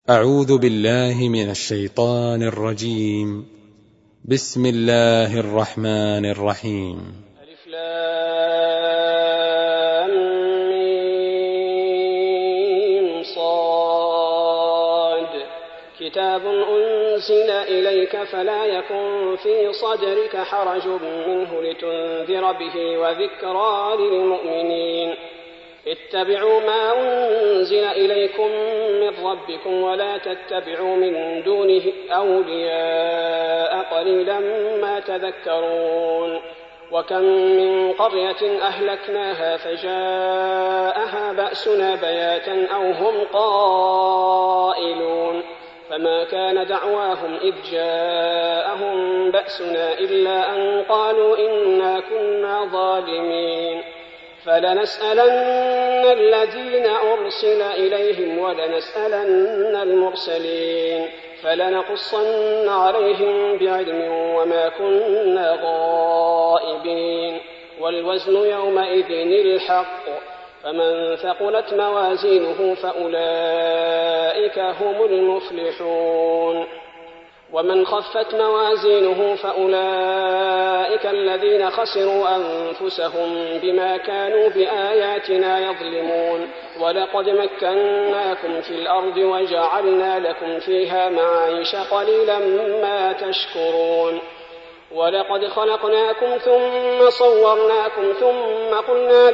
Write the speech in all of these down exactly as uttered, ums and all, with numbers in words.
أعوذ بالله من الشيطان الرجيم. بسم الله الرحمن الرحيم. ألف لام ميم صاد. كتاب أنزل إليك فلا يكن في صدرك حرج منه لتنذر به وذكرى للمؤمنين. اتبعوا ما أنزل إليكم من ربكم ولا تتبعوا من دونه أولياء قليلا ما تذكرون. وكم من قرية أهلكناها فجاءها بأسنا بياتا أو هم قائلون فما كان دعواهم إذ جاءهم بأسنا إلا أن قالوا إنا كنا ظالمين. فلنسألن الذين أرسل إليهم ولنسألن المرسلين فلنقصن عليهم بعلم وما كنا غائبين. والوزن يومئذ الحق. فمن ثقلت موازينه فأولئك هم المفلحون. ومن خفت موازينه فأولئك الذين خسروا أنفسهم بما كانوا بآياتنا يظلمون. ولقد مكناكم في الأرض وجعلنا لكم فيها معايش قليلا ما تشكرون. ولقد خلقناكم ثم صورناكم ثم قلنا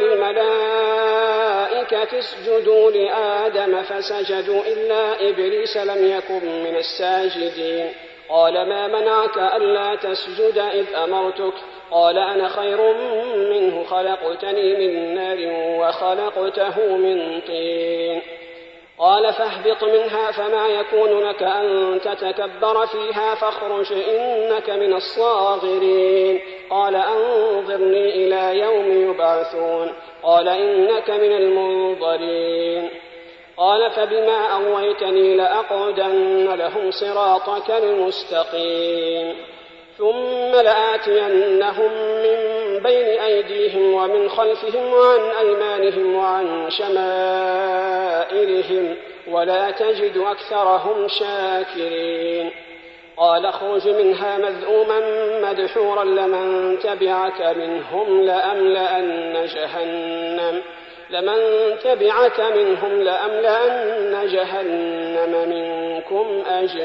للملائكة اسجدوا لآدم فسجدوا إلا إبليس لم يكن من الساجدين. قال ما منعك ألا تسجد إذ أمرتك؟ قال أنا خير منه خلقتني من نار وخلقته من طين. قال فاهبط منها فما يكون لك أن تتكبر فيها فاخرج إنك من الصاغرين. قال أنظرني إلى يوم يبعثون. قال إنك من المنظرين. قال فبما أغويتني لأقعدن لهم صراطك المستقيم ثم لآتينهم من بين أيديهم ومن خلفهم وعن أيمانهم وعن شمائلهم ولا تجد أكثرهم شاكرين. قال اخرج منها مذءوما مدحورا لمن تبعك منهم لأملأن جهنم لمن تبعك منهم لأملأن جهنم منكم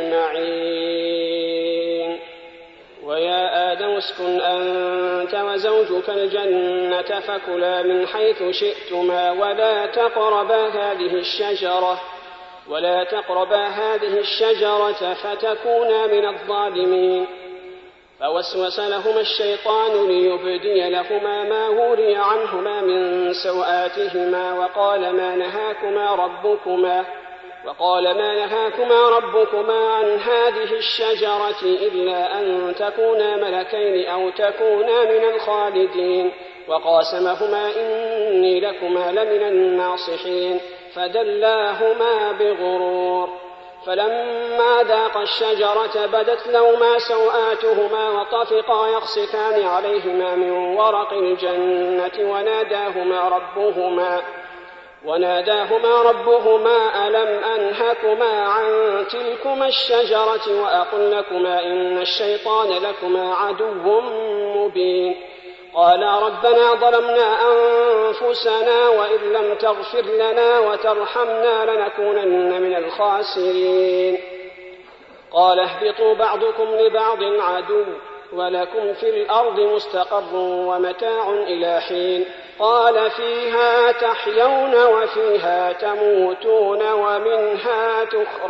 أجمعين. ويا آدم اسكن أنت وزوجك الجنة فكلا من حيث شئتما ولا تقربا هذه الشجرة ولا تقربا هذه الشجرة فتكونا من الظالمين. فوسوس لهما الشيطان ليبدي لهما ما وري عنهما من سوآتهما وقال ما نهاكما ربكما وقال ما نهاكما ربكما عن هذه الشجرة إلا أن تكونا ملكين أو تكونا من الخالدين. وقاسمهما إني لكما لمن الناصحين فدلاهما بغرور. فلما ذاقا الشجرة بدت لهما سوآتهما وطفقا يخصفان عليهما من ورق الجنة وناداهما ربهما وناداهما ربهما ألم أنهكما عن تلكما الشجرة وأقل لكما إن الشيطان لكما عدو مبين. قالا ربنا ظلمنا أنفسنا وإن لم تغفر لنا وترحمنا لنكونن من الخاسرين. قال اهبطوا بعضكم لبعض عدو ولكم في الأرض مستقر ومتاع إلى حين. قال فيها تحيون وفيها تموتون ومنها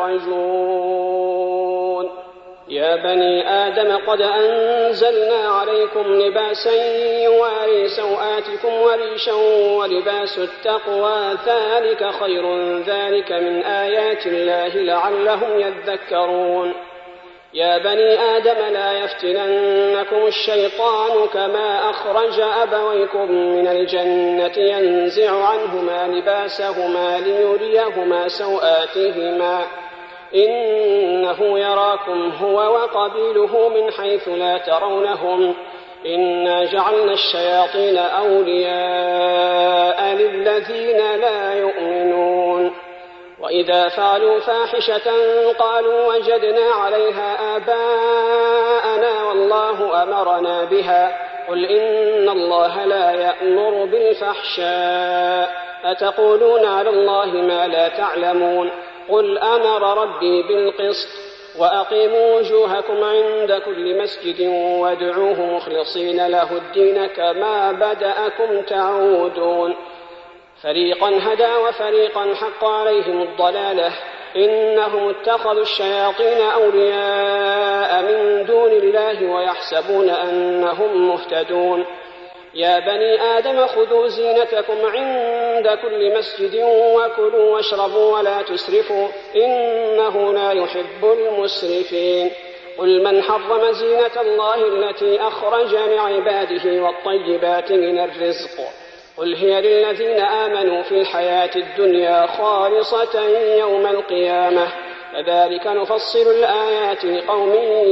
تخرجون. يا بني آدم قد أنزلنا عليكم لباسا يواري سوآتكم وريشا ولباس التقوى ذلك خير ذلك من آيات الله لعلهم يذكرون. يا بني آدم لا يفتننكم الشيطان كما أخرج أبويكم من الجنة ينزع عنهما لباسهما ليريهما سوآتهما إنه يراكم هو وقبيله من حيث لا ترونهم إنا جعلنا الشياطين أولياء للذين لا يؤمنون وإذا فعلوا فاحشة قالوا وجدنا عليها آباءنا والله أمرنا بها قل إن الله لا يأمر بالفحشاء أتقولون على الله ما لا تعلمون قل أمر ربي بالقسط وأقيموا وجوهكم عند كل مسجد وادعوه مخلصين له الدين كما بدأكم تعودون فريقا هدى وفريقا حق عليهم الضلالة إنهم اتخذوا الشياطين أولياء من دون الله ويحسبون أنهم مهتدون يا بني آدم خذوا زينتكم عند كل مسجد وكلوا واشربوا ولا تسرفوا إنه لا يحب المسرفين قل من حرم زينة الله التي أخرج لعباده والطيبات من الرزق قل هي للذين آمنوا في الحياة الدنيا خالصة يوم القيامة كذلك نفصل الآيات لقوم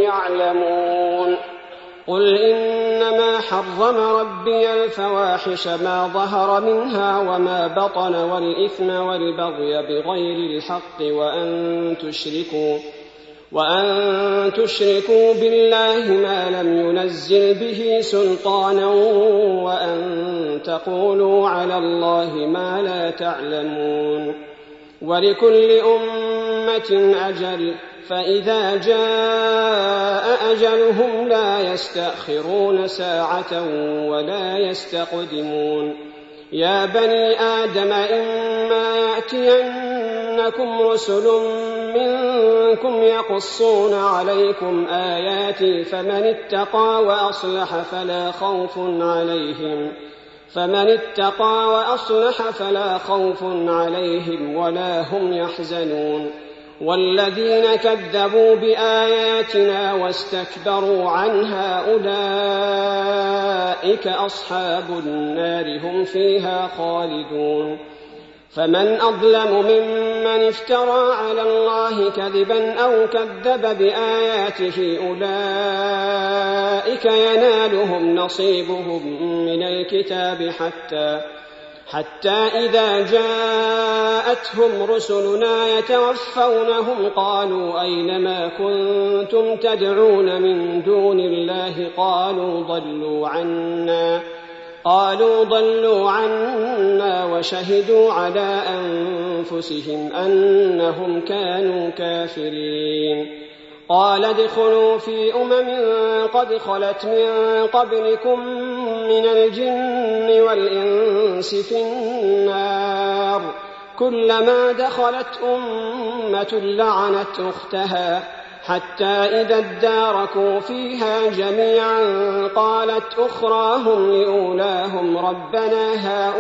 يعلمون قل إنما حرم ربي الفواحش ما ظهر منها وما بطن والإثم والبغي بغير الحق وأن تشركوا وأن تشركوا بالله ما لم ينزل به سلطانا وأن تقولوا على الله ما لا تعلمون ولكل أمة أجل فإذا جاء أجلهم لا يستأخرون ساعة ولا يستقدمون يا بني آدم إما يأتينكم رسل منكم يقصون عليكم آياتي فمن اتقى وأصلح فلا خوف عليهم فمن اتقى وأصلح فلا خوف عليهم ولا هم يحزنون والذين كذبوا بآياتنا واستكبروا عنها أولئك أصحاب النار هم فيها خالدون فمن أظلم ممن افترى على الله كذبا أو كذب بآياته أولئك ينالهم نصيبهم من الكتاب حتى حتى إذا جاءتهم رسلنا يتوفونهم قالوا أين ما كنتم تدعون من دون الله قالوا ضلوا عنا قالوا ضلوا عنا وشهدوا على أنفسهم أنهم كانوا كافرين قال ادخلوا في أمم قد خلت من قبلكم من الجن والإنس في النار كلما دخلت أمة لعنت أختها حتى إذا اداركوا فيها جميعا قالت أخراهم لأولاهم ربنا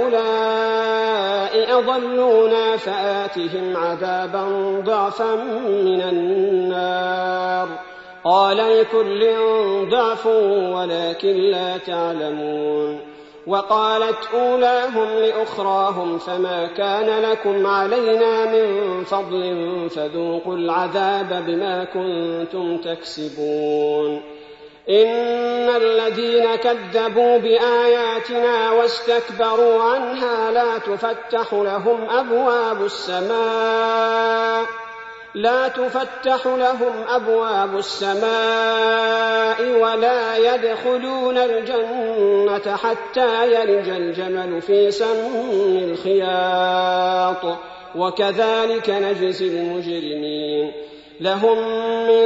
هؤلاء أضلونا فآتهم عذابا ضعفا من النار قال لكل ضعف ولكن لا تعلمون وقالت أولاهم لأخراهم فما كان لكم علينا من فضل فذوقوا العذاب بما كنتم تكسبون إن الذين كذبوا بآياتنا واستكبروا عنها لا تفتح لهم أبواب السماء لا تفتح لهم أبواب السماء ولا يدخلون الجنة حتى يلج الجمل في سم الخياط وكذلك نجزي المجرمين لهم من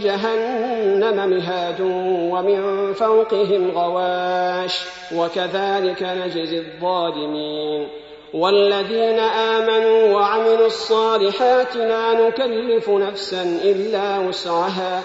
جهنم مهاد ومن فوقهم غواش وكذلك نجزي الظالمين والذين آمنوا وعملوا الصالحات لا نكلف نفسا إلا وسعها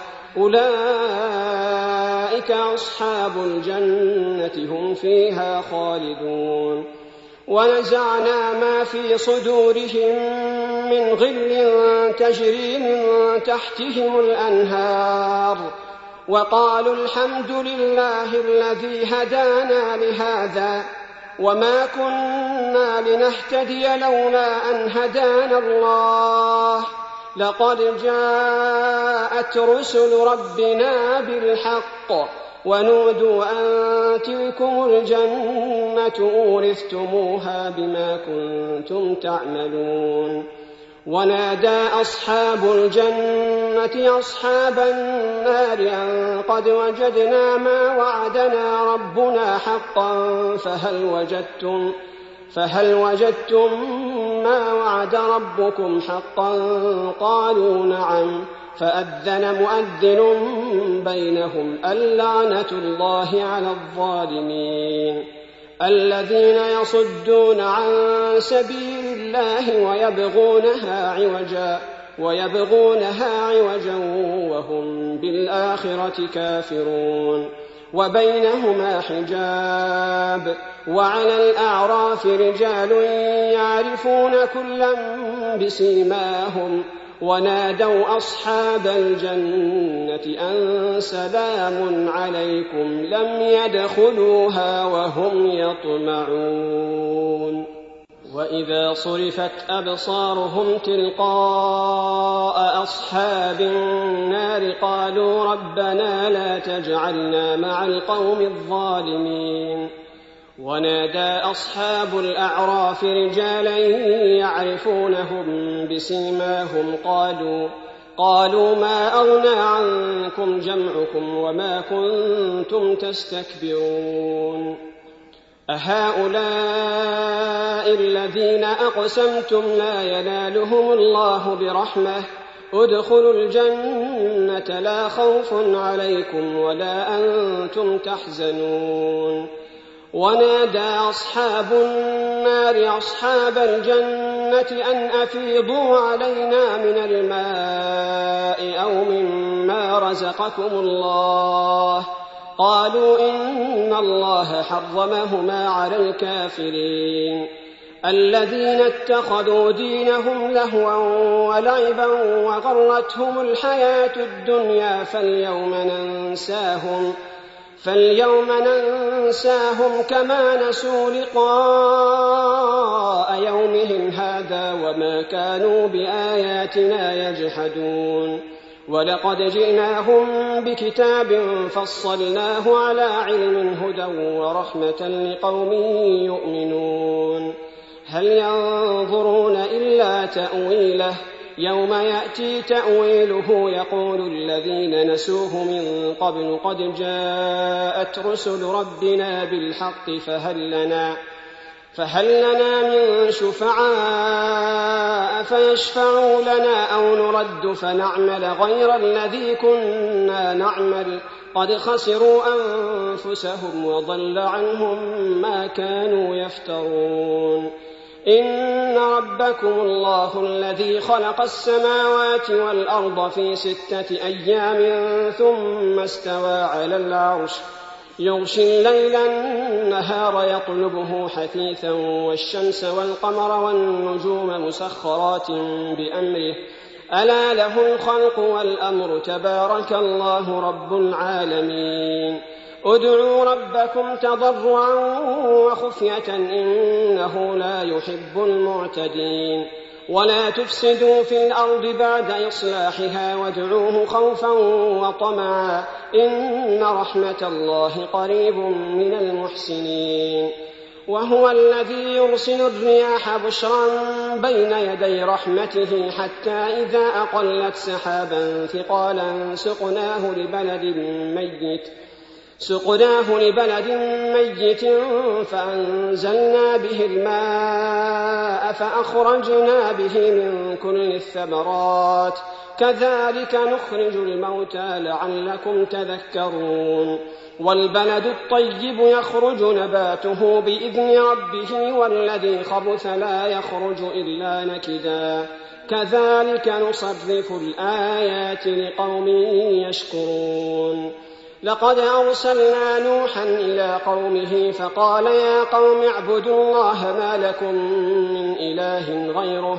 أولئك أصحاب الجنة هم فيها خالدون ونزعنا ما في صدورهم من غل تجري من تحتهم الأنهار وقالوا الحمد لله الذي هدانا لهذا وما كنا لنهتدي لولا أن هدانا الله لقد جاءت رسل ربنا بالحق ونودوا أن تلكم الجنة أورثتموها بما كنتم تعملون ونادى أصحاب الجنة أصحاب النار أن قد وجدنا ما وعدنا ربنا حقا فهل وجدتم, فهل وجدتم ما وعد ربكم حقا؟ قالوا نعم. فأذن مؤذن بينهم اللعنة الله على الظالمين الذين يصدون عن سبيل الله ويبغونها عوجا ويبغونها عوجا وهم بالآخرة كافرون. وبينهما حجاب وعلى الأعراف رجال يعرفون كلا بسيماهم ونادوا أصحاب الجنة أن سلام عليكم لم يدخلوها وهم يطمعون. وإذا صرفت أبصارهم تلقاء أصحاب النار قالوا ربنا لا تجعلنا مع القوم الظالمين. ونادى أصحاب الأعراف رجالا يعرفونهم بسيماهم قالوا قالوا ما أغنى عنكم جمعكم وما كنتم تستكبرون أهؤلاء الذين أقسمتم لا ينالهم الله برحمة ادخلوا الجنة لا خوف عليكم ولا أنتم تحزنون. ونادى أصحاب النار أصحاب الجنة أن أفيضوا علينا من الماء أو مما رزقكم الله قالوا إن الله حرمهما على الكافرين الذين اتخذوا دينهم لهوا ولعبا وغرتهم الحياة الدنيا فاليوم ننساهم فاليوم ننساهم كما نسوا لقاء يومهم هذا وما كانوا بآياتنا يجحدون. ولقد جئناهم بكتاب فصلناه على علم هدى ورحمة لقوم يؤمنون. هل ينظرون إلا تأويله يوم يأتي تأويله يقول الذين نسوه من قبل قد جاءت رسل ربنا بالحق فهل لنا, فهل لنا من شفعاء فيشفعوا لنا أو نرد فنعمل غير الذي كنا نعمل قد خسروا أنفسهم وضل عنهم ما كانوا يفترون. إن ربكم الله الذي خلق السماوات والأرض في ستة أيام ثم استوى على العرش يغشي الليل النهار يطلبه حثيثا والشمس والقمر والنجوم مسخرات بأمره ألا له الخلق والأمر تبارك الله رب العالمين. ادعوا ربكم تضرعا وخفية إنه لا يحب المعتدين. ولا تفسدوا في الأرض بعد إصلاحها وادعوه خوفا وطمعا إن رحمة الله قريب من المحسنين. وهو الذي يرسل الرياح بشرا بين يدي رحمته حتى إذا أقلت سحابا ثقالا سقناه لبلد ميت سقناه لبلد ميت فأنزلنا به الماء فأخرجنا به من كل الثمرات كذلك نخرج الموتى لعلكم تذكرون. والبلد الطيب يخرج نباته بإذن ربه والذي خبث لا يخرج إلا نكدا كذلك نصرف الآيات لقوم يشكرون. لقد أرسلنا نوحا إلى قومه فقال يا قوم اعبدوا الله ما لكم من إله غيره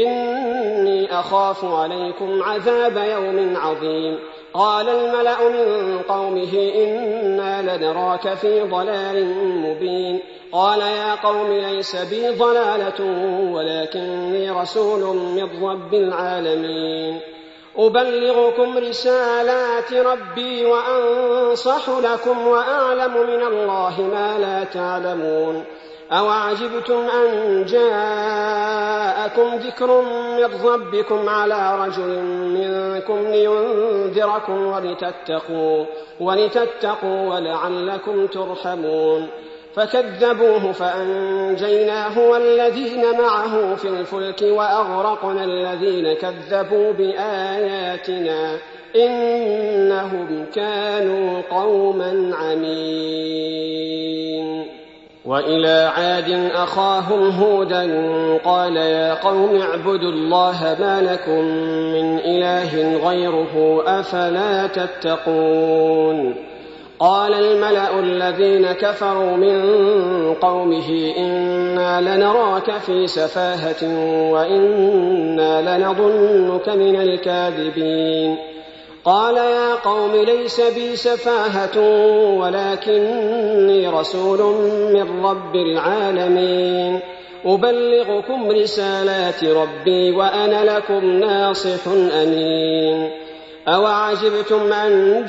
إني أخاف عليكم عذاب يوم عظيم. قال الملأ من قومه إنا لنراك في ضلال مبين. قال يا قوم ليس بي ضلالة ولكني رسول من رب العالمين أبلغكم رسالات ربي وأنصح لكم وأعلم من الله ما لا تعلمون. أوعجبتم أن جاءكم ذكر من ربكم على رجل منكم لينذركم ولتتقوا, ولتتقوا ولعلكم ترحمون. فكذبوه فأنجيناه والذين معه في الفلك وأغرقنا الذين كذبوا بآياتنا إنهم كانوا قوما عمين. وإلى عاد أخاهم هودا قال يا قوم اعبدوا الله ما لكم من إله غيره أفلا تتقون. قال الملأ الذين كفروا من قومه إنا لنراك في سفاهة وإنا لنظنك من الكاذبين. قال يا قوم ليس بي سفاهة ولكني رسول من رب العالمين أبلغكم رسالات ربي وأنا لكم ناصح أمين. أوعجبتم أن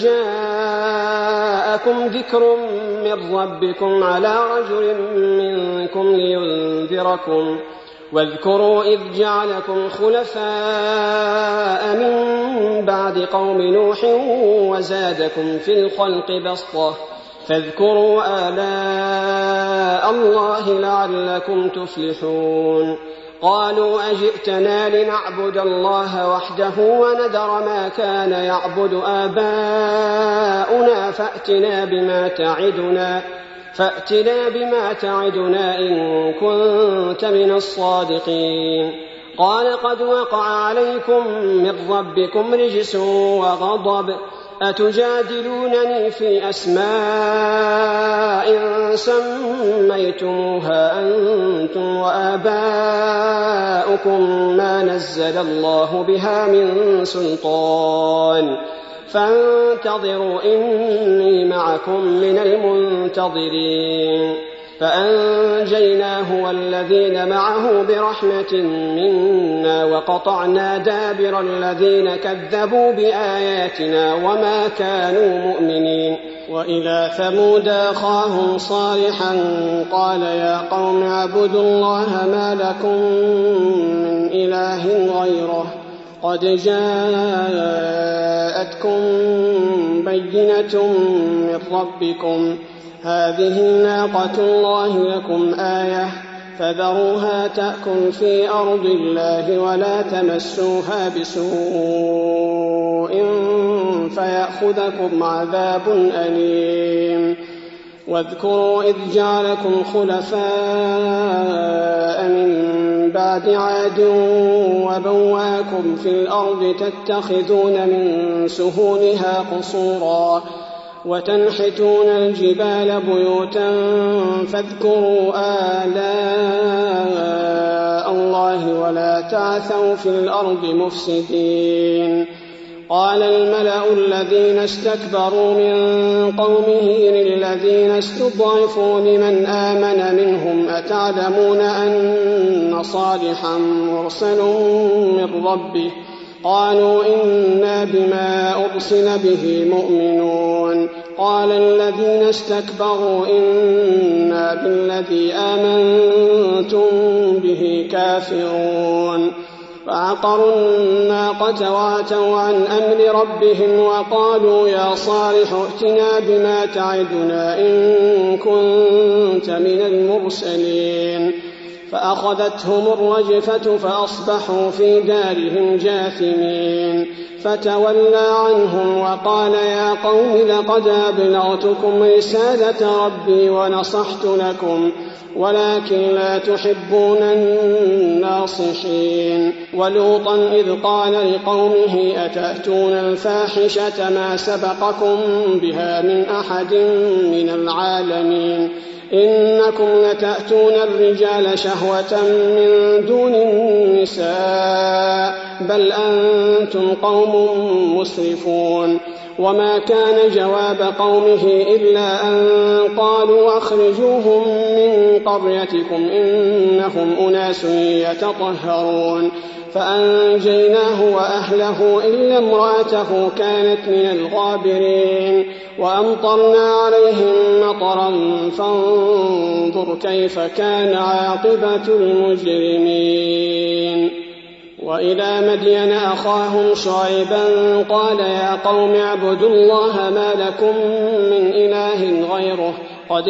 جاءكم ذكر من ربكم على رجل منكم لينذركم واذكروا إذ جعلكم خلفاء من بعد قوم نوح وزادكم في الخلق بسطة فاذكروا آلاء الله لعلكم تفلحون. قالوا أجئتنا لنعبد الله وحده ونذر ما كان يعبد آباؤنا فأتنا بما تعدنا فأتنا بما تعدنا إن كنت من الصادقين. قال قد وقع عليكم من ربكم رجس وغضب أتجادلونني في أسماء سميتموها أنتم وآباؤكم ما نزل الله بها من سلطان فانتظروا إني معكم من المنتظرين. فأنجيناه والذين معه برحمة منا وقطعنا دابر الذين كذبوا بآياتنا وما كانوا مؤمنين. وإلى ثمود أخاهم صالحا قال يا قوم اعبدوا الله ما لكم من إله غيره قد جاءتكم بينة من ربكم هذه ناقة الله لكم آية فذروها تأكل في أرض الله ولا تمسوها بسوء فيأخذكم عذاب أليم. واذكروا إذ جعلكم خلفاء من بعد عاد وبواكم في الأرض تتخذون من سهولها قصورا وتنحتون الجبال بيوتا فاذكروا آلاء الله ولا تعثوا في الأرض مفسدين. قال الملأ الذين استكبروا من قومه للذين استضعفوا لمن آمن منهم أتعلمون أن صالحا مرسل من ربه قالوا إنا بما أرسل به مؤمنون. قال الذين استكبروا إنا بالذي آمنتم به كافرون. فعقروا الناقة وعتوا عن أمر ربهم وقالوا يا صالح ائتنا بما تعدنا إن كنت من المرسلين. فأخذتهم الرجفة فأصبحوا في دارهم جاثمين. فتولى عنهم وقال يا قوم لقد أبلغتكم رسالة ربي ونصحت لكم ولكن لا تحبون الناصحين. ولوطا إذ قال لقومه أتأتون الفاحشة ما سبقكم بها من أحد من العالمين إنكم لتأتون الرجال شهوة من دون النساء بل أنتم قوم مسرفون. وما كان جواب قومه إلا أن قالوا أخرجوهم من قريتكم إنهم أناس يتطهرون. فأنجيناه وأهله إلا امرأته كانت من الغابرين وأمطرنا عليهم مطرا فانظر كيف كان عاقبة المجرمين. وإلى مدين أخاهم شعيبا قال يا قوم اعبدوا الله ما لكم من إله غيره قد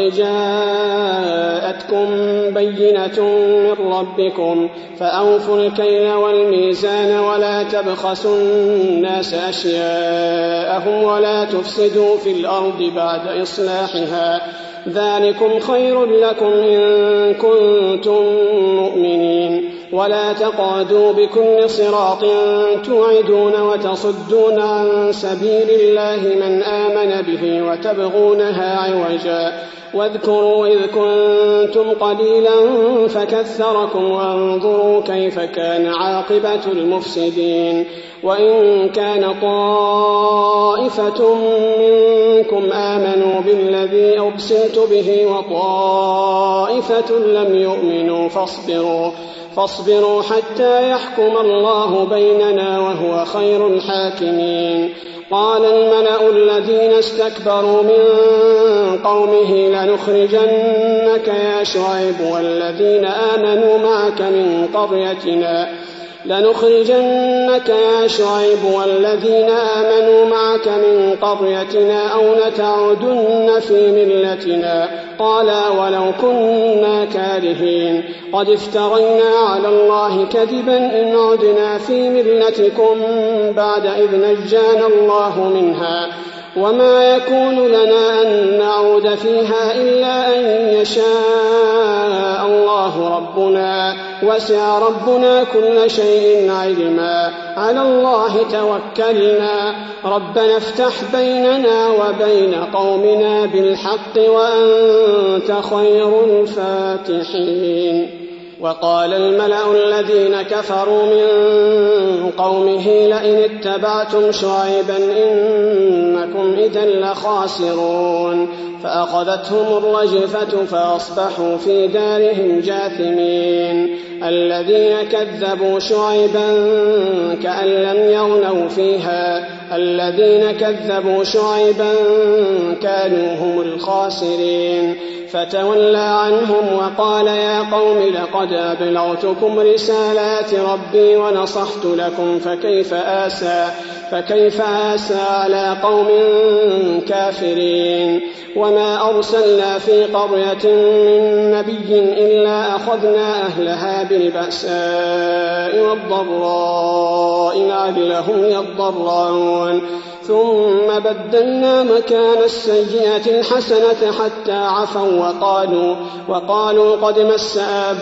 جاءتكم بينة من ربكم فأوفوا الكيل والميزان ولا تبخسوا الناس أشياءهم ولا تفسدوا في الأرض بعد إصلاحها ذلكم خير لكم إن كنتم مؤمنين. ولا تقعدوا بكل صراط توعدون وتصدون عن سبيل الله من آمن به وتبغونها عوجا واذكروا إذ كنتم قليلا فكثركم وانظروا كيف كان عاقبة المفسدين. وإن كان طائفة منكم آمنوا بالذي أرسلت به وطائفة لم يؤمنوا فاصبروا فاصبروا حتى يحكم الله بيننا وهو خير الحاكمين. قال الملأ الذين استكبروا من قومه لنخرجنك يا شعيب والذين آمنوا معك من قريتنا لنخرجنك يا شعيب والذين آمنوا معك من قريتنا أو لتعودن في ملتنا قالا ولو كنا كارهين قد افترينا على الله كذبا إن عدنا في ملتكم بعد إذ نجانا الله منها وما يكون لنا أن نعود فيها إلا أن يشاء الله ربنا وسع ربنا كل شيء علما على الله توكلنا ربنا افتح بيننا وبين قومنا بالحق وأنت خير الفاتحين. وقال الملأ الذين كفروا من قومه لئن اتبعتم شعيبا إنكم إذا لخاسرون فأخذتهم الرجفة فأصبحوا في دارهم جاثمين. الذين كذبوا شعيبا كأن لم يغنوا فيها الذين كذبوا شعيبا كانوا هم الخاسرين. فتولى عنهم وقال يا قوم لقد أبلغتكم رسالات ربي ونصحت لكم فكيف آسى فكيف آسى على قوم كافرين. وما أرسلنا في قرية من نبي إلا أخذنا أهلها بالبأساء والضراء لعلهم يضرعون ثم بدلنا مكان السيئة الحسنة حتى عفوا وقالوا, وقالوا قد مس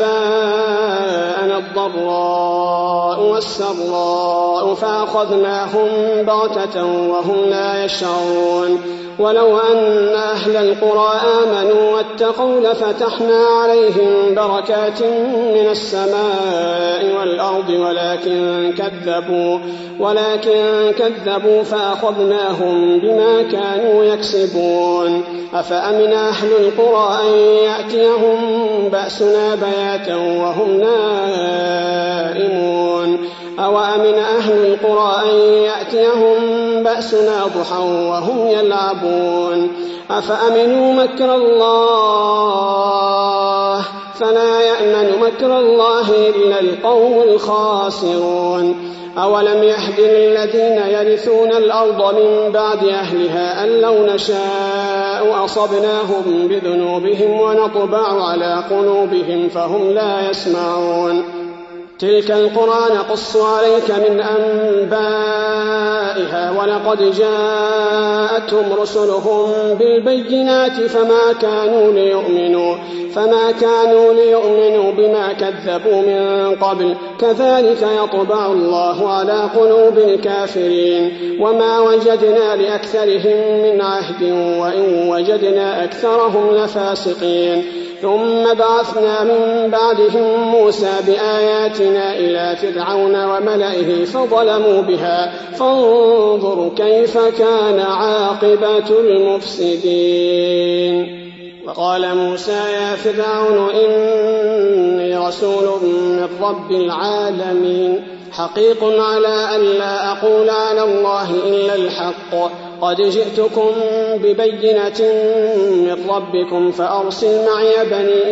آباءنا الضراء والسراء فأخذناهم بغتة وهم لا يشعرون. ولو أن أهل القرى آمنوا واتقوا لفتحنا عليهم بركات من السماء والأرض ولكن كذبوا, ولكن كذبوا فأخذناهم بما كانوا يكسبون. أفأمن أهل القرى أن يأتيهم بأسنا بياتا وهم نائمون أو أمن أهل القرى أن يأتيهم بأسنا ضحى وهم يلعبون. أفأمنوا مكر الله فلا يأمن مكر الله إلا القوم الخاسرون. أولم يهد للذين يرثون الأرض من بعد أهلها أن لو نشاء أصبناهم بذنوبهم ونطبع على قلوبهم فهم لا يسمعون. تلك القرى نقص عليك من أنبائها ولقد جاءتهم رسلهم بالبينات فما كانوا ليؤمنوا فما كانوا ليؤمنوا بما كذبوا من قبل كذلك يطبع الله على قلوب الكافرين. وما وجدنا لأكثرهم من عهد وإن وجدنا أكثرهم لفاسقين. ثم بعثنا من بعدهم موسى بآياتنا إلى فرعون وملئه فظلموا بها فانظر كيف كان عاقبة المفسدين. وقال موسى يا فرعون إني رسول من رب العالمين حقيق على ألا أقول على الله إلا الحق. قد جئتكم ببينة من ربكم فأرسل معي بني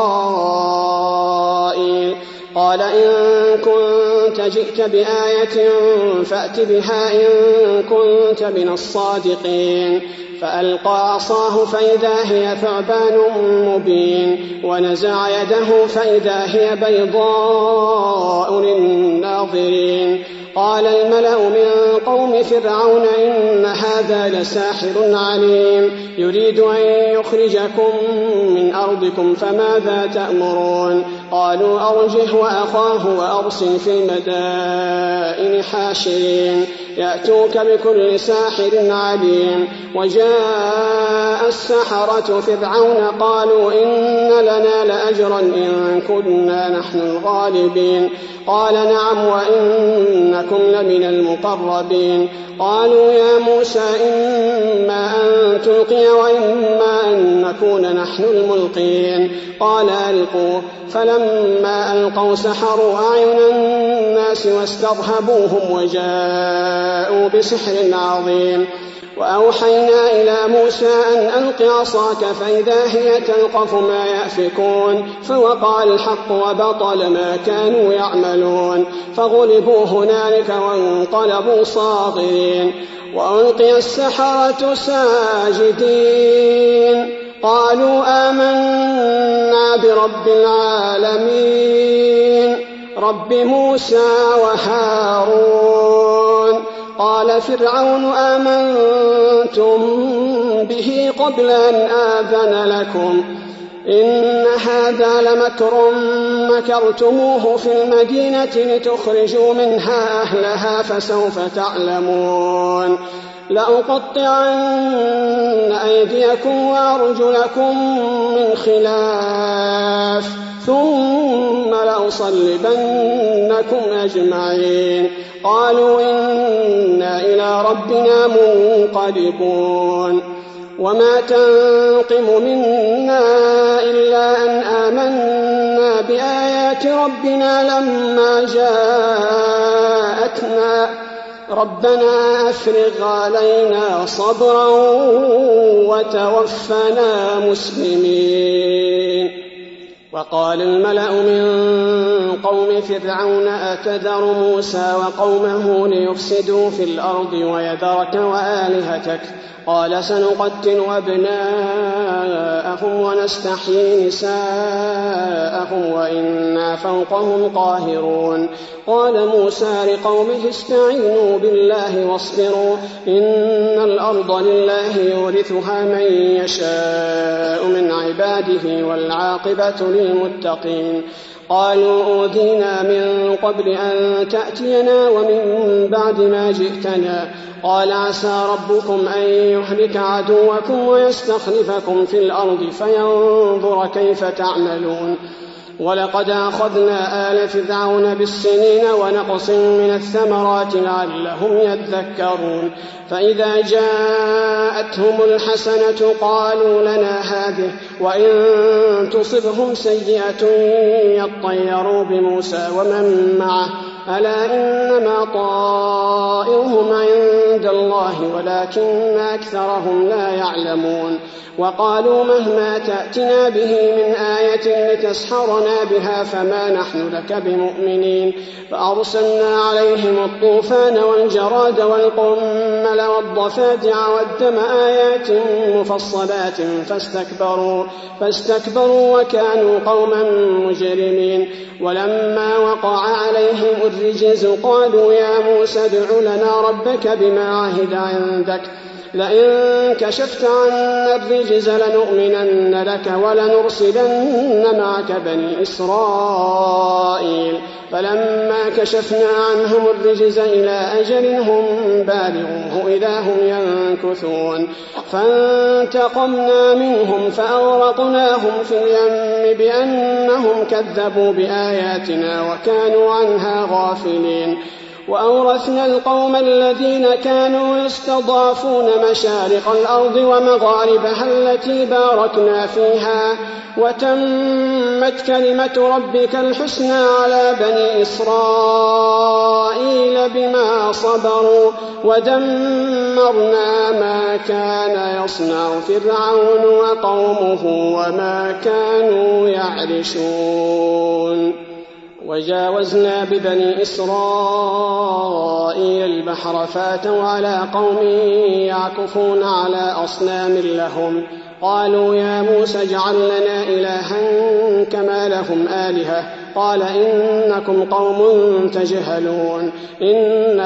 إسرائيل. قال إن كنت جئت بآية فأت بها إن كنت من الصادقين. فألقى عصاه فإذا هي ثعبان مبين ونزع يده فإذا هي بيضاء للناظرين. قال الملأ من قوم فرعون إن هذا لساحر عليم يريد أن يخرجكم من أرضكم فماذا تأمرون؟ قالوا أرجه وأخاه وأرسل في المدائن حاشرين يأتوك بكل ساحر عليم. وجاء السحرة فرعون قالوا إن لنا لأجرا إن كنا نحن الغالبين. قال نعم وإنكم لمن المقربين. قالوا يا موسى إما أن تلقي وإما أن نكون نحن الملقين. قال ألقوا. فلما ألقوا سحروا أعين الناس واسترهبوهم وجاءوا بسحر عظيم. وأوحينا إلى موسى أن ألق عصاك فإذا هي تلقف ما يأفكون. فوقع الحق وبطل ما كانوا يعملون فغلبوا هنالك وانقلبوا صاغرين. وألقي السحرة ساجدين قالوا آمنا برب العالمين رب موسى وهارون. قال فرعون آمنتم به قبل أن آذن لكم إن هذا لمكر مكرتموه في المدينة لتخرجوا منها أهلها فسوف تعلمون. لأقطعن أيديكم وأرجلكم من خلاف ثم لأصلبنكم أجمعين. قالوا إنا إلى ربنا منقلبون. وما تنقم منا إلا أن آمنا بآيات ربنا لما جاءتنا ربنا أفرغ علينا صبرا وتوفنا مسلمين. وقال الملأ من قوم فرعون أتذر موسى وقومه ليفسدوا في الأرض ويذرك وآلهتك قال سنقتل أبناءهم ونستحيي نساءهم وإنا فوقهم قاهرون. قال موسى لقومه استعينوا بالله واصبروا إن الأرض لله يورثها من يشاء من عباده والعاقبة للمتقين. قالوا أوذينا من قبل أن تأتينا ومن بعد ما جئتنا. قال عسى ربكم أن يهلك عدوكم ويستخلفكم في الأرض فينظر كيف تعملون. ولقد أخذنا آل فرعون بالسنين ونقص من الثمرات لعلهم يذكرون. فإذا جاءتهم الحسنة قالوا لنا هذه وإن تصبهم سيئة يطيروا بموسى ومن معه ألا إنما طائرهم عند الله ولكن أكثرهم لا يعلمون. وقالوا مهما تأتنا به من آية لتسحرنا بها فما نحن لك بمؤمنين. فأرسلنا عليهم الطوفان والجراد والقمل والضفادع والدم آيات مفصلات فاستكبروا, فاستكبروا وكانوا قوما مجرمين. ولما وقع عليهم الرجز قالوا يا موسى ادع لنا ربك بما عهد عندك لئن كشفت عنا الرجز لنؤمنن لك ولنرسلن معك بني إسرائيل. فلما كشفنا عنهم الرجز إلى أجل هم بالغوه إذا هم ينكثون. فانتقمنا منهم فأغرقناهم في اليم بأنهم كذبوا بآياتنا وكانوا عنها غافلين. وأورثنا القوم الذين كانوا يستضعفون مشارق الأرض ومغاربها التي باركنا فيها وتمت كلمة ربك الحسنى على بني إسرائيل بما صبروا ودمرنا ما كان يصنع فرعون وقومه وما كانوا يعرشون. وجاوزنا ببني إسرائيل البحر فاتوا على قوم يعكفون على أصنام لهم قالوا يا موسى اجعل لنا إلها كما لهم آلهة قال إنكم قوم تجهلون إن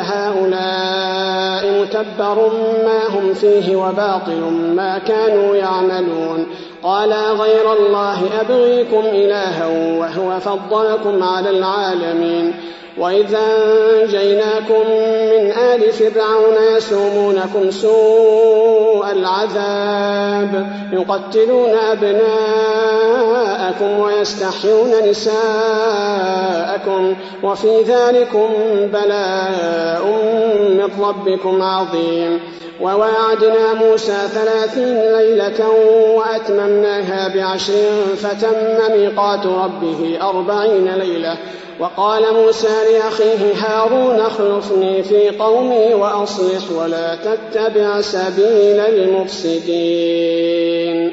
هؤلاء متبر ما هم فيه وباطل ما كانوا يعملون قال غير الله أبغيكم إلها وهو فضلكم على العالمين وإذا أنجيناكم من آل فرعون يسومونكم سوء العذاب يقتلون أبناءكم ويستحيون نساءكم وفي ذلكم بلاء من ربكم عظيم. وواعدنا موسى ثلاثين ليلة وأتممناها بعشر فتم ميقات ربه أربعين ليلة. وقال موسى لأخيه هارون اخلفني في قومي وأصلح ولا تتبع سبيل المفسدين.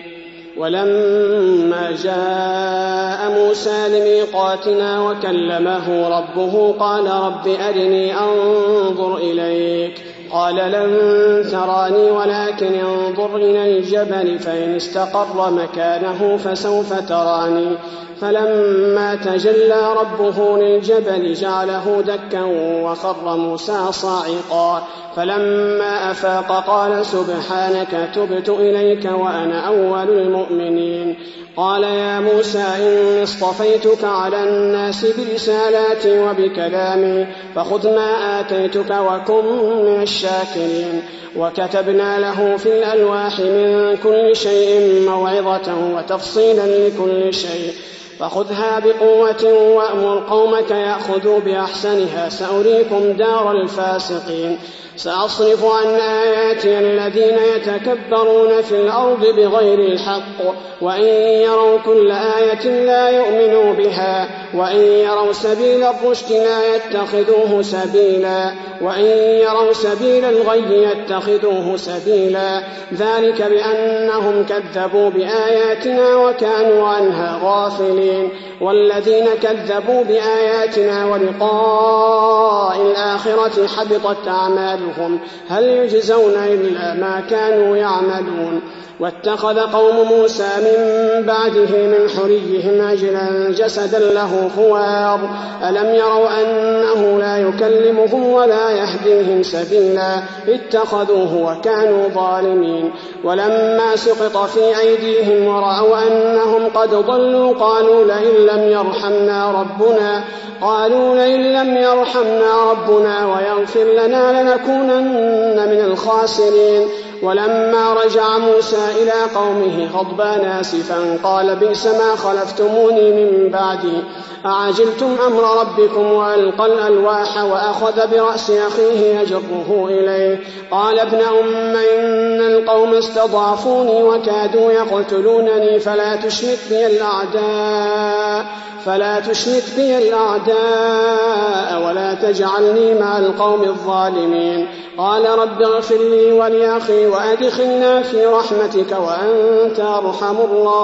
ولما جاء موسى لميقاتنا وكلمه ربه قال رب أرني أنظر إليك قال لن تراني ولكن انظر إلى الجبل فإن استقر مكانه فسوف تراني فلما تجلى ربه للجبل جعله دكا وخر موسى صاعقا فلما أفاق قال سبحانك تبت إليك وأنا أول المؤمنين. قال يا موسى إني اصطفيتك على الناس برسالاتي وبكلامي فخذ ما آتيتك وكن من الشاكرين. وكتبنا له في الألواح من كل شيء موعظة وتفصيلا لكل شيء فخذها بقوة وأمر قومك يأخذوا بأحسنها سأريكم دار الفاسقين. سأصرف عن آياتي الذين يتكبرون في الأرض بغير الحق وإن يروا كل آية لا يؤمنوا بها وإن يروا سبيل الرشد لا يتخذوه سبيلا وإن يروا سبيل الغي يتخذوه سبيلا ذلك بأنهم كذبوا بآياتنا وكانوا عنها غافلين. والذين كذبوا بآياتنا ولقاء الآخرة حبطت أعمالهم هل يجزون إلا ما كانوا يعملون. واتخذ قوم موسى من بعده من حليهم عجلا جسدا له خوار ألم يروا أنه لا يكلمهم ولا يهديهم سبيلا اتخذوه وكانوا ظالمين. ولما سقط في أيديهم ورأوا أنهم قد ضلوا قالوا لئن لم يرحمنا ربنا قالوا لئن لم يرحمنا ربنا ويغفر لنا لنكونن من الخاسرين. ولما رجع موسى إلى قومه غضبان آسفا قال بئس ما خلفتموني من بعدي أعجلتم أمر ربكم وألقى الألواح وأخذ برأس أخيه يجره إليه قال ابن أم إن القوم استضعفوني وكادوا يقتلونني فلا تشمت بي الأعداء فلا تشمت بي الأعداء ولا تجعلني مع القوم الظالمين. قال رب اغفر لي ولأخي وأدخلنا في رحمتك وأنت أرحم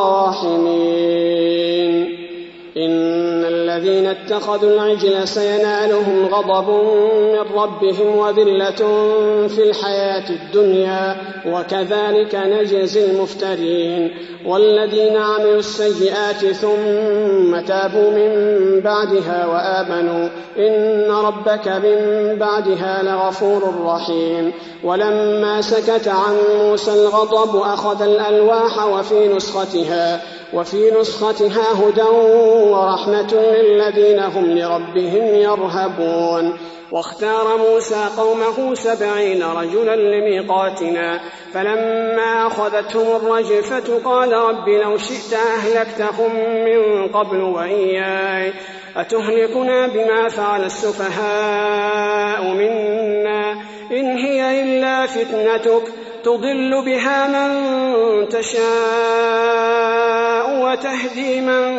الراحمين. إن الذين اتخذوا العجل سينالهم غضب من ربهم وذلة في الحياة الدنيا وكذلك نجزي المفترين. والذين عملوا السيئات ثم تابوا من بعدها وآمنوا إن ربك من بعدها لغفور رحيم. ولما سكت عن موسى الغضب أخذ الألواح وفي نسختها وفي نسختها هدى ورحمة للذين هم لربهم يرهبون. واختار موسى قومه سبعين رجلا لميقاتنا فلما أخذتهم الرجفة قال رب لو شئت أهلكتهم من قبل وإياي أتهلكنا بما فعل السفهاء منا إن هي إلا فتنتك تضل بها من تشاء وتهدي من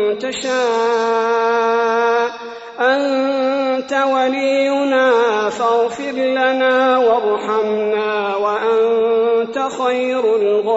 تشاء أنت ولينا فاغفر لنا وارحمنا وأنت خير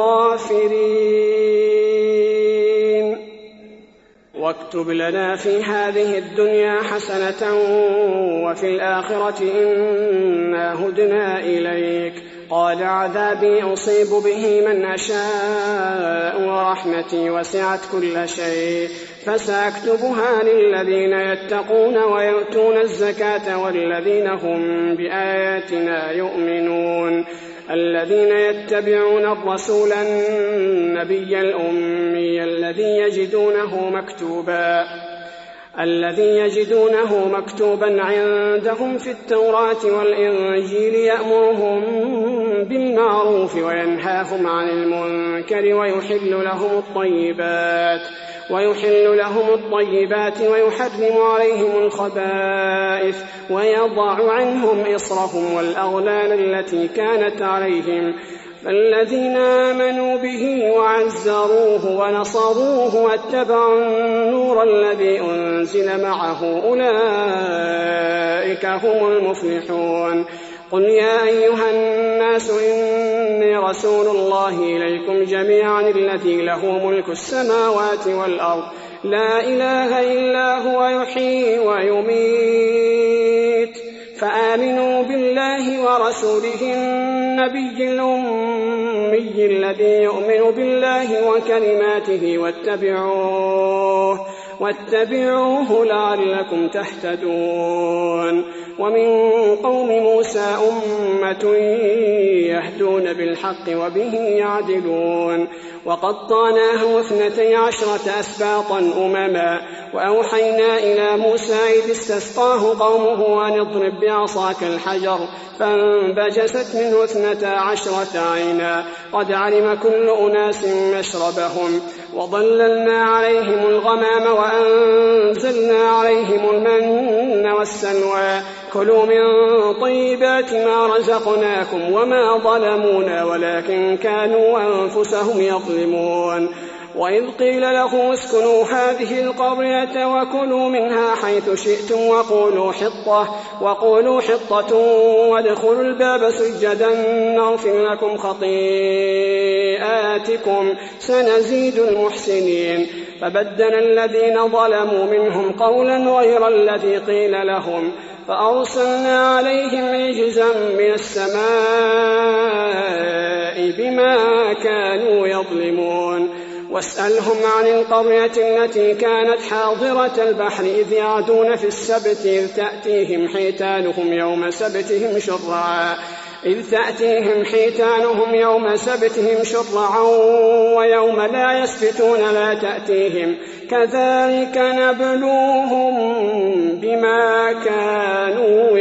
الغافرين واكتب لنا في هذه الدنيا حسنة وفي الآخرة إنا هدنا إليك قال عذابي أصيب به من أشاء ورحمتي وسعت كل شيء فسأكتبها للذين يتقون ويؤتون الزكاة والذين هم بآياتنا يؤمنون الذين يتبعون الرسول النبي الأمي الذي يجدونه مكتوبا الذي يجدونه مكتوبا عندهم في التوراة والإنجيل يأمرهم بالمعروف وينهاهم عن المنكر ويحل لهم الطيبات ويحل لهم الطيبات ويحرم عليهم الخبائث ويضع عنهم إصرهم والأغلال التي كانت عليهم الذين آمنوا به وعزروه ونصروه واتبعوا النور الذي أنزل معه أولئك هم المفلحون قل يا أيها الناس إني رسول الله إليكم جميعا الذي له ملك السماوات والأرض لا إله إلا هو يحيي ويميت فآمنوا بالله ورسوله النبي الأمي الذي يؤمن بالله وكلماته واتبعوه واتبعوه لعلكم تهتدون ومن قوم موسى أمة يهدون بالحق وبه يعدلون وقطعناهم اثنتي عشرة أسباطا أمما وأوحينا إلى موسى إذ استسقاه قومه أن اضرب بعصاك الحجر فانبجست منه اثنتا عشرة عينا قد علم كل أناس مشربهم وظللنا عليهم الغمام وأنزلنا عليهم المن والسلوى كلوا من طيبات ما رزقناكم وما ظلمونا ولكن كانوا أنفسهم يظلمون وإذ قيل له اسكنوا هذه القرية وكلوا منها حيث شئتم وقولوا حطة وقولوا حطة وادخلوا الباب سجدا نغفر لكم خطيئاتكم سنزيد المحسنين فبدل الذين ظلموا منهم قولا غير الذي قيل لهم فأرسلنا عليهم رجزا من السماء بما كانوا يظلمون واسألهم عن القرية التي كانت حاضرة البحر إذ يعدون في السبت إذ تأتيهم حيتانهم يوم سبتهم شرعا إذ تأتيهم حيتانهم يوم سبتهم شرعا ويوم لا يسبتون لا تأتيهم كذلك نبلوهم بما كانوا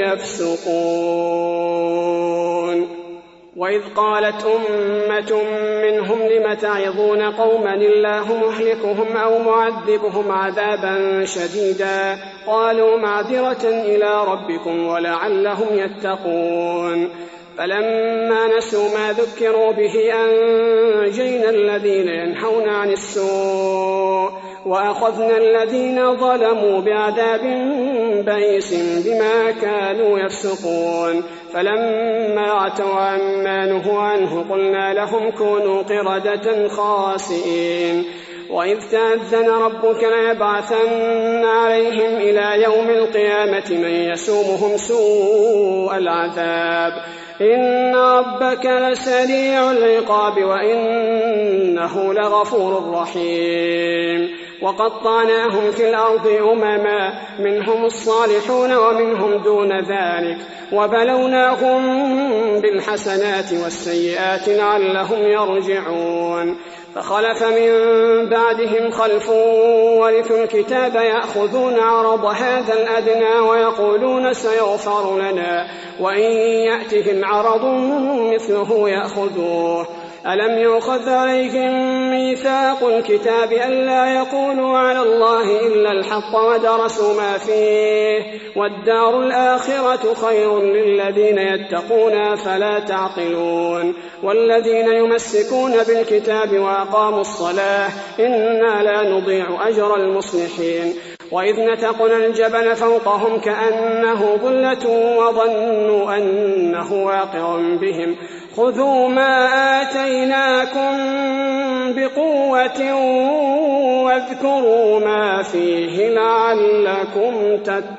يفسقون وإذ قالت أمة منهم لم تعظون قوما الله مهلكهم أو معذبهم عذابا شديدا قالوا معذرة إلى ربكم ولعلهم يتقون فلما نسوا ما ذكروا به أنجينا الذين ينهون عن السوء وأخذنا الذين ظلموا بعذاب بئيس بما كانوا يفسقون فلما عتوا عما نهوا عنه قلنا لهم كونوا قردة خاسئين وإذ تأذن ربك ليبعثن عليهم إلى يوم القيامة من يسومهم سوء العذاب إن ربك لسريع العقاب وإنه لغفور رحيم وقطعناهم في الأرض أمما منهم الصالحون ومنهم دون ذلك وبلوناهم بالحسنات والسيئات لعلهم يرجعون فخلف من بعدهم خلف ورثوا الكتاب يأخذون عرض هذا الأدنى ويقولون سيغفر لنا وإن يأتهم عرض مثله يأخذوه ألم يؤخذ عليهم ميثاق الكتاب ألا يقولوا على الله إلا الحق ودرسوا ما فيه والدار الآخرة خير للذين يتقون فلا تعقلون والذين يمسكون بالكتاب وأقاموا الصلاة إنا لا نضيع أجر المصلحين وإذ نتقنا الجبل فوقهم كأنه ظلة وظنوا أنه واقع بهم خذوا ما آتيناكم بقوة واذكروا ما فيه لعلكم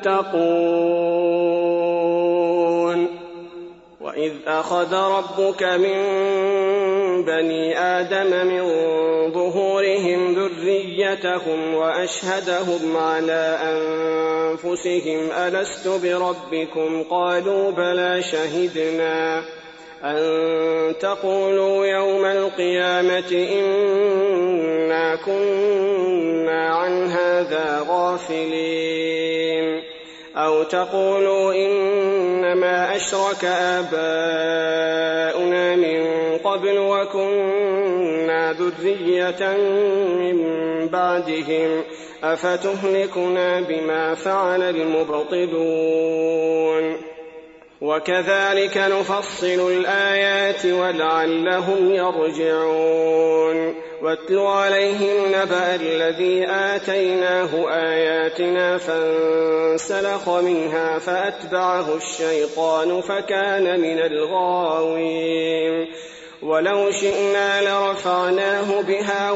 تتقون وإذ أخذ ربك من بني آدم من ظهورهم ذريتهم وأشهدهم على أنفسهم ألست بربكم قالوا بلى شهدنا أن تقولوا يوم القيامة إنا كنا عن هذا غافلين أو تقولوا إنما أشرك آباؤنا من قبل وكنا ذرية من بعدهم أفتهلكنا بما فعل المبطلون وكذلك نفصل الآيات ولعلهم يرجعون واتل عليهم نبأ الذي آتيناه آياتنا فانسلخ منها فأتبعه الشيطان فكان من الغاوين ولو شئنا لرفعناه بها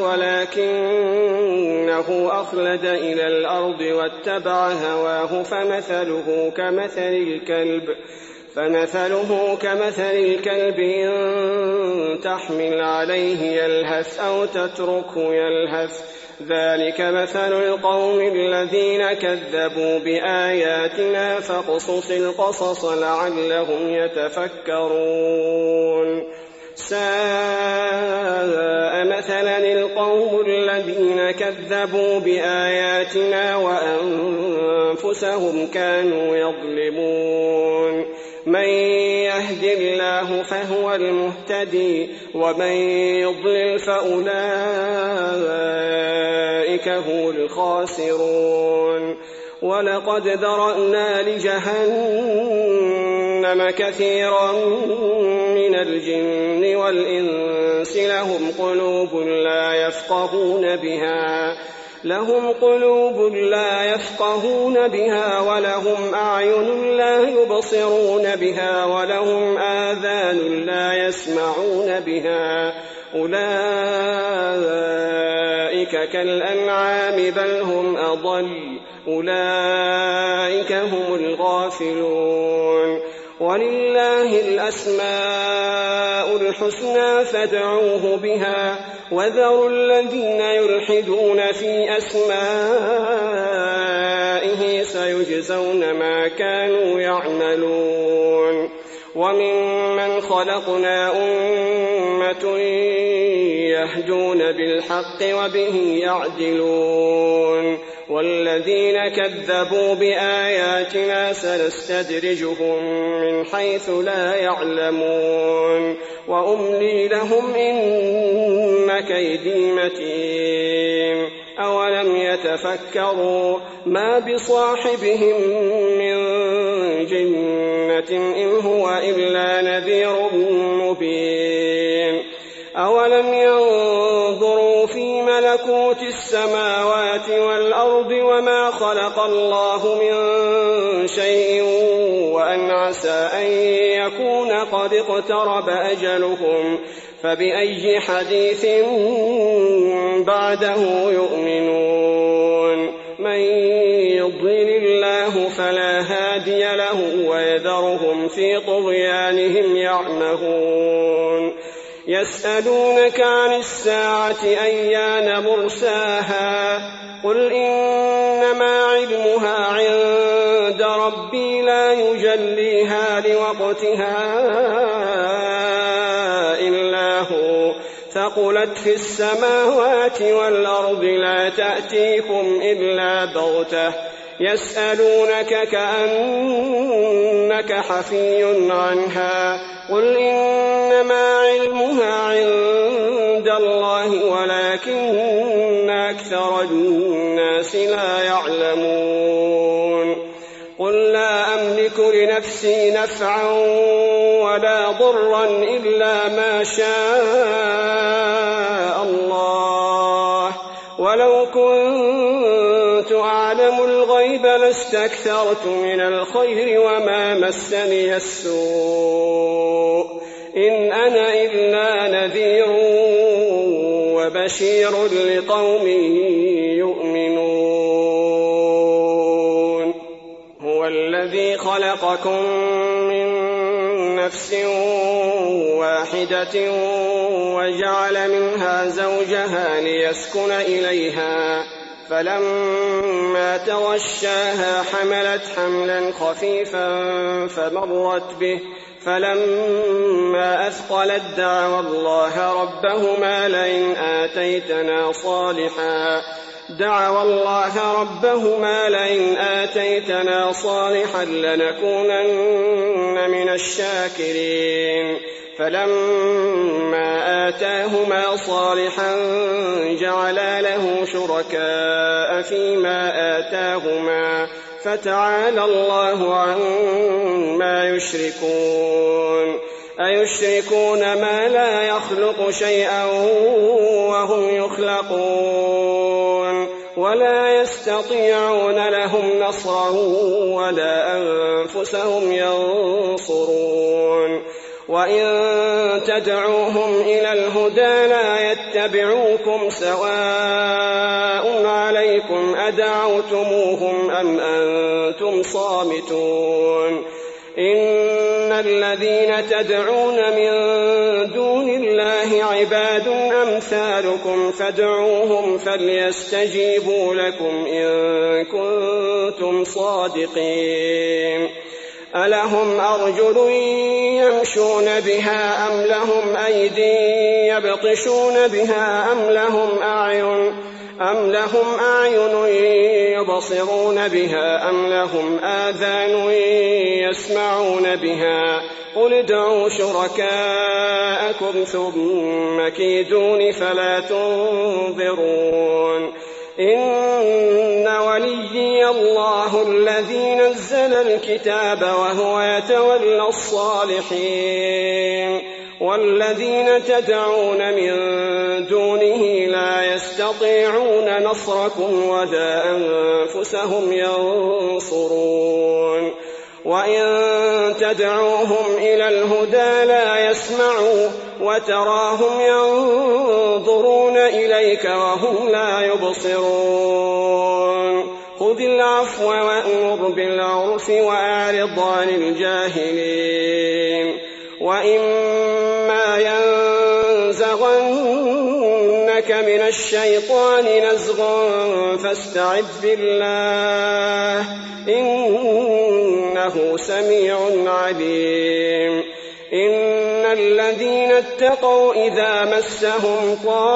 ولكنه أخلد إلى الأرض واتبع هواه فمثله كمثل الكلب فمثله كمثل الكلب إن تحمل عليه يلهث أو تتركه يلهث ذلك مثل القوم الذين كذبوا بآياتنا فاقصص القصص لعلهم يتفكرون ساء مثلا القوم الذين كذبوا بآياتنا وأنفسهم كانوا يظلمون من يهد الله فهو المهتدي ومن يضلل فأولئك هم الخاسرون ولقد ذرأنا لجهنم كثيرا من الجن والإنس لهم قلوب لا يفقهون بها لهم قلوب لا يفقهون بها ولهم أعين لا يبصرون بها ولهم آذان لا يسمعون بها أولئك كالأنعام بل هم أضل أولئك هم الغافلون ولله الأسماء الحسنى فادعوه بها وذروا الذين يلحدون في أسمائه سيجزون ما كانوا يعملون وممن خلقنا أمة يهدون بالحق وبه يعدلون والذين كذبوا بآياتنا سنستدرجهم من حيث لا يعلمون وأملي لهم إن كيدي متين أولم يتفكروا ما بصاحبهم من جنة إن هو إلا نذير مبين أولم ينظروا في ملكوت السماوات والأرض وما خلق الله من شيء وأن عسى أن يكون قد اقترب أجلهم فبأي حديث بعده يؤمنون من يضلل الله فلا هادي له ويذرهم في طغيانهم يعمهون يسألونك عن الساعة أيان مرساها قل إنما علمها عند ربي لا يجليها لوقتها إلا هو ثقلت في السماوات والأرض لا تأتيكم إلا بغتة يسألونك كأنك حفي عنها قل إن إنما علمها عند الله ولكن أكثر الناس لا يعلمون قل لا أملك لنفسي نفعا ولا ضرا إلا ما شاء الله ولو كنت أعلم الغيب لاستكثرت من الخير وما مسني السوء إن أنا إلا نذير وبشير لقوم يؤمنون هو الذي خلقكم من نفس واحدة وجعل منها زوجها ليسكن إليها فلما تغشاها حملت حملا خفيفا فمرت به فلما أثقلت دعوا الله ربهما لئن آتيتنا صالحا دعوا الله ربهما لئن آتيتنا صالحا لنكونن من الشاكرين فلما آتاهما صالحا جعلا له شركاء فيما آتاهما فتعالى الله عما يشركون أيشركون ما لا يخلق شيئا وهم يخلقون ولا يستطيعون لهم نصرا ولا أنفسهم ينصرون وإن تدعوهم إلى الهدى لا يتبعوكم سواء عليكم أدعوتموهم أم أنتم صامتون إن الذين تدعون من دون الله عباد أمثالكم فادعوهم فليستجيبوا لكم إن كنتم صادقين ألهم أرجل يمشون بها أم لهم أيدي يبطشون بها أم لهم أعين أم لهم أعين يبصرون بها أم لهم آذان يسمعون بها قل ادعوا شركاءكم ثم كيدون فلا تنظرون إن وليي الله الذي نزل الكتاب وهو يتولى الصالحين والذين تدعون من دونه لا يستطيعون نصركم ولا أنفسهم ينصرون وإن تدعوهم إلى الهدى لا يسمعوا وتراهم ينظرون إليك وهم لا يبصرون خذ العفو وأمر بالعرف وأعرض عن الجاهلين وإما ينزغنك من الشيطان نزغ فاستعذ بالله إنه سميع عليم إن الذين اتقوا إذا مسهم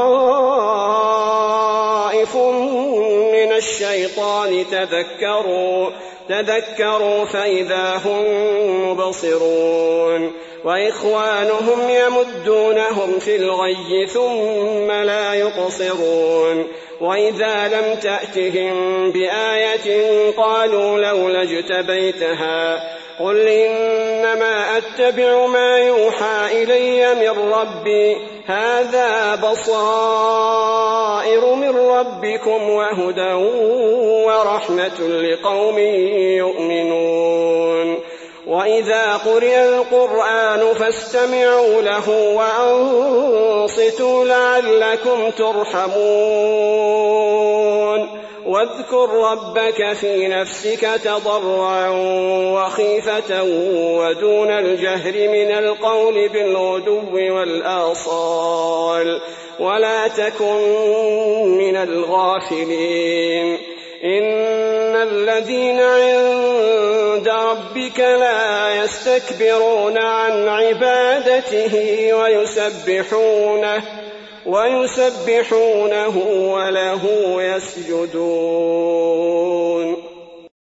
طائف من الشيطان تذكروا تذكروا فإذا هم مبصرون وإخوانهم يمدونهم في الغي ثم لا يقصرون وإذا لم تأتهم بآية قالوا لولا اجتبيتها قل إنما أتبع ما يوحى إلي من ربي هذا بصائر من ربكم وهدى ورحمة لقوم يؤمنون وإذا قرئ القرآن فاستمعوا له وأنصتوا لعلكم ترحمون واذكر ربك في نفسك تضرعا وخيفة ودون الجهر من القول بالغدو والآصال ولا تكن من الغافلين إن الذين عند ربك لا يستكبرون عن عبادته ويسبحونه ويسبحونه وله يسجدون